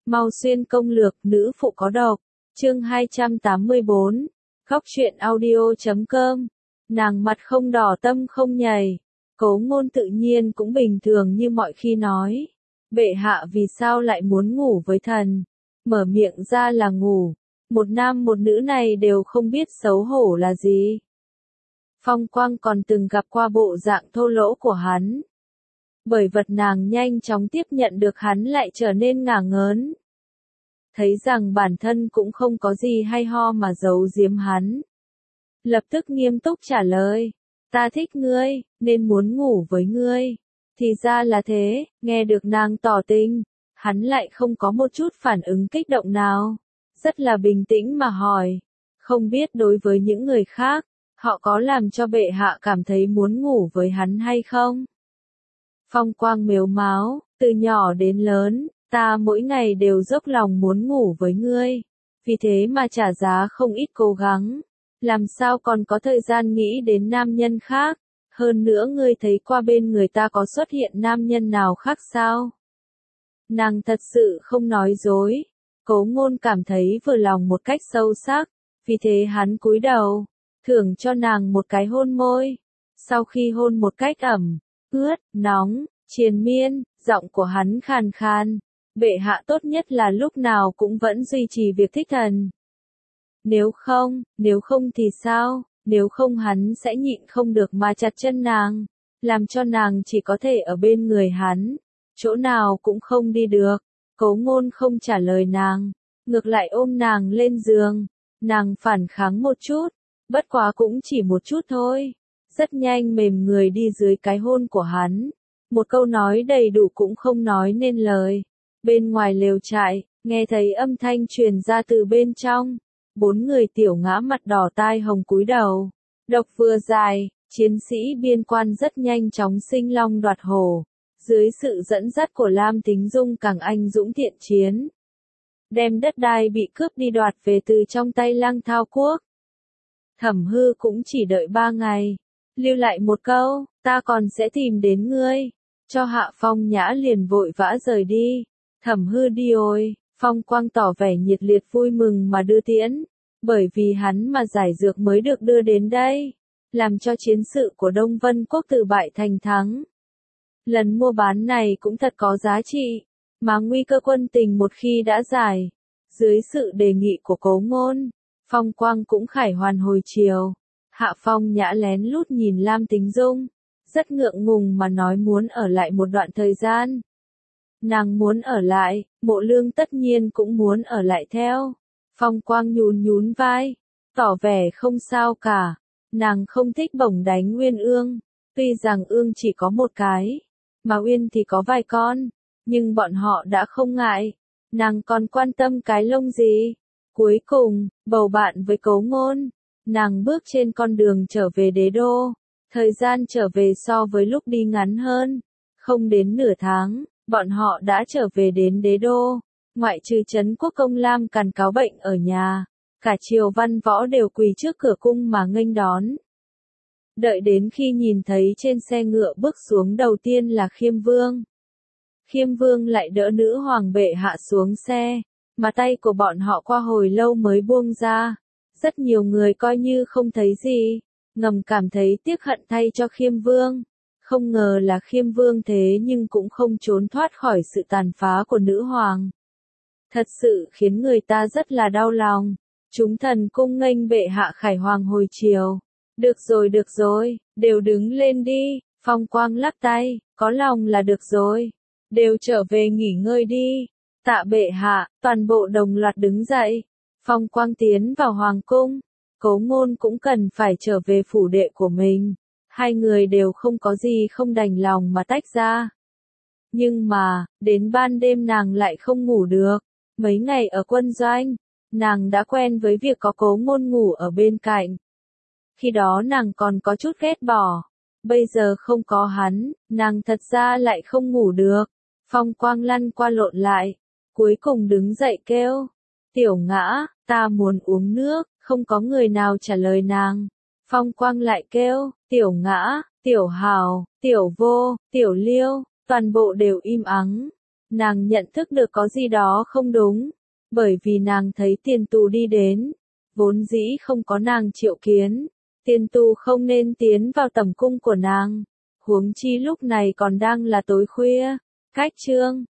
Mau xuyên công lược, nữ phụ có độc. Chương 284. Góc truyện audio.com. Nàng mặt không đỏ tâm không nhảy. Cố Ngôn tự nhiên cũng bình thường như mọi khi nói. Bệ hạ vì sao lại muốn ngủ với thần? Mở miệng ra là ngủ. Một nam một nữ này đều không biết xấu hổ là gì. Phong Quang còn từng gặp qua bộ dạng thô lỗ của hắn. Bởi vật nàng nhanh chóng tiếp nhận được hắn lại trở nên ngả ngớn. Thấy rằng bản thân cũng không có gì hay ho mà giấu giếm hắn. Lập tức nghiêm túc trả lời. Ta thích ngươi, nên muốn ngủ với ngươi. Thì ra là thế, nghe được nàng tỏ tình. Hắn lại không có một chút phản ứng kích động nào. Rất là bình tĩnh mà hỏi. Không biết đối với những người khác, họ có làm cho bệ hạ cảm thấy muốn ngủ với hắn hay không? Phong Quang mếu máo, từ nhỏ đến lớn, ta mỗi ngày đều dốc lòng muốn ngủ với ngươi. Vì thế mà trả giá không ít cố gắng. Làm sao còn có thời gian nghĩ đến nam nhân khác? Hơn nữa ngươi thấy qua bên người ta có xuất hiện nam nhân nào khác sao? Nàng thật sự không nói dối. Cố Ngôn cảm thấy vừa lòng một cách sâu sắc. Vì thế hắn cúi đầu, thưởng cho nàng một cái hôn môi. Sau khi hôn một cách ẩm, ướt, nóng, triền miên, giọng của hắn khàn khàn. Bệ hạ tốt nhất là lúc nào cũng vẫn duy trì việc thích thần. Nếu không thì sao? Nếu không hắn sẽ nhịn không được mà chặt chân nàng. Làm cho nàng chỉ có thể ở bên người hắn. Chỗ nào cũng không đi được. Cố Ngôn không trả lời nàng. Ngược lại ôm nàng lên giường. Nàng phản kháng một chút. Bất quá cũng chỉ một chút thôi. Rất nhanh mềm người đi dưới cái hôn của hắn. Một câu nói đầy đủ cũng không nói nên lời. Bên ngoài lều trại, nghe thấy âm thanh truyền ra từ bên trong. 4 người tiểu ngã mặt đỏ tai hồng cúi đầu. Độc vừa dài, chiến sĩ biên quan rất nhanh chóng sinh long đoạt hổ. Dưới sự dẫn dắt của Lam Tính Dung càng anh dũng thiện chiến. Đem đất đai bị cướp đi đoạt về từ trong tay Lăng Thao Quốc. Thẩm Hư cũng chỉ đợi 3 ngày. Lưu lại một câu, ta còn sẽ tìm đến ngươi. Cho Hạ Phong Nhã liền vội vã rời đi. Thẩm Hư đi ôi, Phong Quang tỏ vẻ nhiệt liệt vui mừng mà đưa tiễn. Bởi vì hắn mà giải dược mới được đưa đến đây. Làm cho chiến sự của Đông Vân Quốc từ bại thành thắng. Lần mua bán này cũng thật có giá trị. Mà nguy cơ quân tình một khi đã giải. Dưới sự đề nghị của Cố Ngôn, Phong Quang cũng khải hoàn hồi chiều. Hạ Phong Nhã lén lút nhìn Lam Tính Dung. Rất ngượng ngùng mà nói muốn ở lại một đoạn thời gian. Nàng muốn ở lại, Mộ Lương tất nhiên cũng muốn ở lại theo. Phong Quang nhún nhún vai, tỏ vẻ không sao cả. Nàng không thích bổng đánh Uyên Ương. Tuy rằng ương chỉ có một cái, mà Uyên thì có vài con. Nhưng bọn họ đã không ngại. Nàng còn quan tâm cái lông gì? Cuối cùng, bầu bạn với Cố Ngôn. Nàng bước trên con đường trở về đế đô. Thời gian trở về so với lúc đi ngắn hơn. Không đến nửa tháng, bọn họ đã trở về đến đế đô. Ngoại trừ Trấn Quốc Công Lam Càn cáo bệnh ở nhà. Cả triều văn võ đều quỳ trước cửa cung mà nghênh đón. Đợi đến khi nhìn thấy trên xe ngựa bước xuống đầu tiên là Khiêm Vương. Khiêm Vương lại đỡ nữ hoàng bệ hạ xuống xe. Mà tay của bọn họ qua hồi lâu mới buông ra. Rất nhiều người coi như không thấy gì. Ngầm cảm thấy tiếc hận thay cho Khiêm Vương. Không ngờ là Khiêm Vương thế nhưng cũng không trốn thoát khỏi sự tàn phá của nữ hoàng. Thật sự khiến người ta rất là đau lòng. Chúng thần cung nghênh bệ hạ khải hoàng hồi chiều. Được rồi, đều đứng lên đi. Phong Quang lắc tay, có lòng là được rồi. Đều trở về nghỉ ngơi đi. Tạ bệ hạ, toàn bộ đồng loạt đứng dậy. Phong Quang tiến vào hoàng cung. Cố Ngôn cũng cần phải trở về phủ đệ của mình. Hai người đều không có gì không đành lòng mà tách ra. Nhưng mà, đến ban đêm nàng lại không ngủ được. Mấy ngày ở quân doanh, nàng đã quen với việc có Cố Ngôn ngủ ở bên cạnh. Khi đó nàng còn có chút ghét bỏ. Bây giờ không có hắn, nàng thật ra lại không ngủ được. Phong Quang lăn qua lộn lại. Cuối cùng đứng dậy kêu. Tiểu Ngã, ta muốn uống nước. Không có người nào trả lời nàng. Phong Quang lại kêu. Tiểu Ngã, Tiểu Hào, Tiểu Vô, Tiểu Liêu. Toàn bộ đều im ắng. Nàng nhận thức được có gì đó không đúng, bởi vì nàng thấy tiền tu đi đến, vốn dĩ không có nàng triệu kiến, tiền tu không nên tiến vào tầm cung của nàng, huống chi lúc này còn đang là tối khuya. Cách chương